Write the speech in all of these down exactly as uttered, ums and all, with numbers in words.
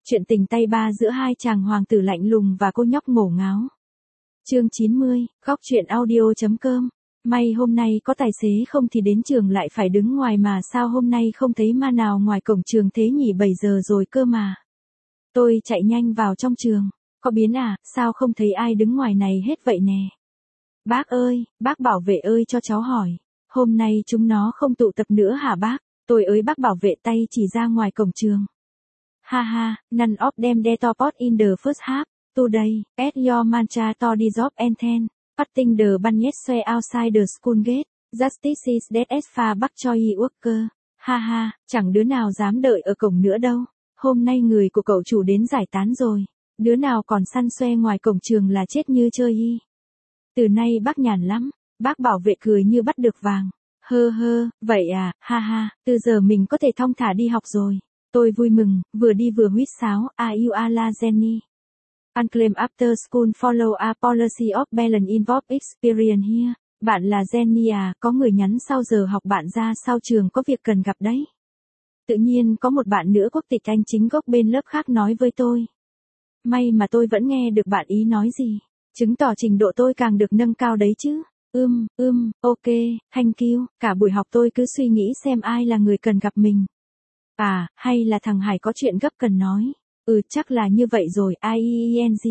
Chuyện tình tay ba giữa hai chàng hoàng tử lạnh lùng và cô nhóc ngổ ngáo. Chương chín mươi, góc truyện audio chấm com. May hôm nay có tài xế không thì đến trường lại phải đứng ngoài mà sao hôm nay không thấy ma nào ngoài cổng trường thế nhỉ, bảy giờ rồi cơ mà. Tôi chạy nhanh vào trong trường. Có biến à, sao không thấy ai đứng ngoài này hết vậy nè. Bác ơi, bác bảo vệ ơi cho cháu hỏi. Hôm nay chúng nó không tụ tập nữa hả bác? Tôi ơi bác bảo vệ tay chỉ ra ngoài cổng trường. Ha ha, none of them dare to pot in the first half. Today, at your mantra to dissolve and ten, putting the bunyet swear outside the school gate. Justice is dead as far back cho ye worker. Ha ha, chẳng đứa nào dám đợi ở cổng nữa đâu. Hôm nay người của cậu chủ đến giải tán rồi. Đứa nào còn săn xoe ngoài cổng trường là chết như chơi y. Từ nay bác nhàn lắm. Bác bảo vệ cười như bắt được vàng. Hơ hơ, vậy à, ha ha, từ giờ mình có thể thong thả đi học rồi. Tôi vui mừng, vừa đi vừa huýt sáo, are you a la Jenny? Unclaimed after school follow a policy of balance involved experience here. Bạn là Jenny à, có người nhắn sau giờ học bạn ra sau trường có việc cần gặp đấy. Tự nhiên có một bạn nữa quốc tịch Anh chính gốc bên lớp khác nói với tôi. May mà tôi vẫn nghe được bạn ý nói gì. Chứng tỏ trình độ tôi càng được nâng cao đấy chứ. Ưm, ưm, ok, thank you. Cả buổi học tôi cứ suy nghĩ xem ai là người cần gặp mình. À, hay là thằng Hải có chuyện gấp cần nói. Ừ, chắc là như vậy rồi. I E N G.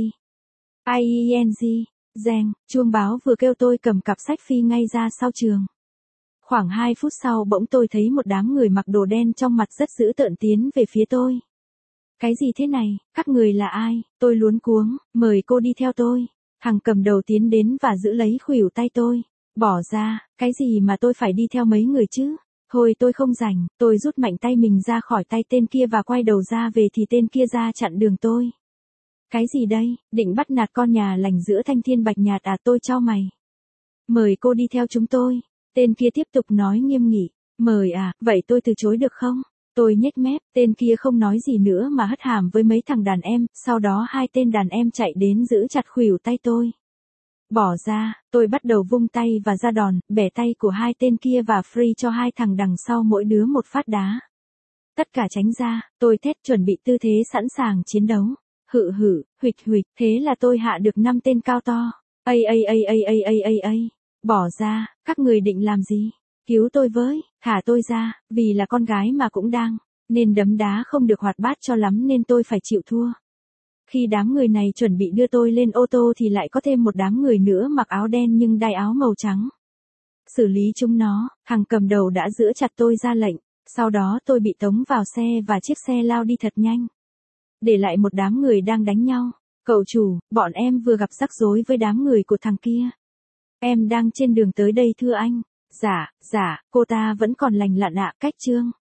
I E N G. Reng, chuông báo vừa kêu tôi cầm cặp sách phi ngay ra sau trường. Khoảng hai phút sau bỗng tôi thấy một đám người mặc đồ đen trong mặt rất dữ tợn tiến về phía tôi. Cái gì thế này, các người là ai? Tôi luống cuống, mời cô đi theo tôi. Thằng cầm đầu tiến đến và giữ lấy khuỷu tay tôi. Bỏ ra, cái gì mà tôi phải đi theo mấy người chứ? Thôi tôi không rảnh, tôi rút mạnh tay mình ra khỏi tay tên kia và quay đầu ra về thì tên kia ra chặn đường tôi. Cái gì đây, định bắt nạt con nhà lành giữa thanh thiên bạch nhật à? Tôi chau mày. Mời cô đi theo chúng tôi. Tên kia tiếp tục nói nghiêm nghị. Mời à, vậy tôi từ chối được không? Tôi nhếch mép, tên kia không nói gì nữa mà hất hàm với mấy thằng đàn em, sau đó hai tên đàn em chạy đến giữ chặt khuỷu tay tôi. Bỏ ra, tôi bắt đầu vung tay và ra đòn, bẻ tay của hai tên kia và free cho hai thằng đằng sau mỗi đứa một phát đá. Tất cả tránh ra, tôi thét chuẩn bị tư thế sẵn sàng chiến đấu. Hự hự, huỵch huỵch, thế là tôi hạ được năm tên cao to. Ây ây ây ây ây ây ây ây, bỏ ra, các người định làm gì? Cứu tôi với, thả tôi ra, vì là con gái mà cũng đang, nên đấm đá không được hoạt bát cho lắm nên tôi phải chịu thua. Khi đám người này chuẩn bị đưa tôi lên ô tô thì lại có thêm một đám người nữa mặc áo đen nhưng đai áo màu trắng. Xử lý chúng nó, thằng cầm đầu đã giữ chặt tôi ra lệnh, sau đó tôi bị tống vào xe và chiếc xe lao đi thật nhanh. Để lại một đám người đang đánh nhau. Cậu chủ, bọn em vừa gặp rắc rối với đám người của thằng kia. Em đang trên đường tới đây thưa anh. Dạ, dạ, cô ta vẫn còn lành lặn ạ, cách chương.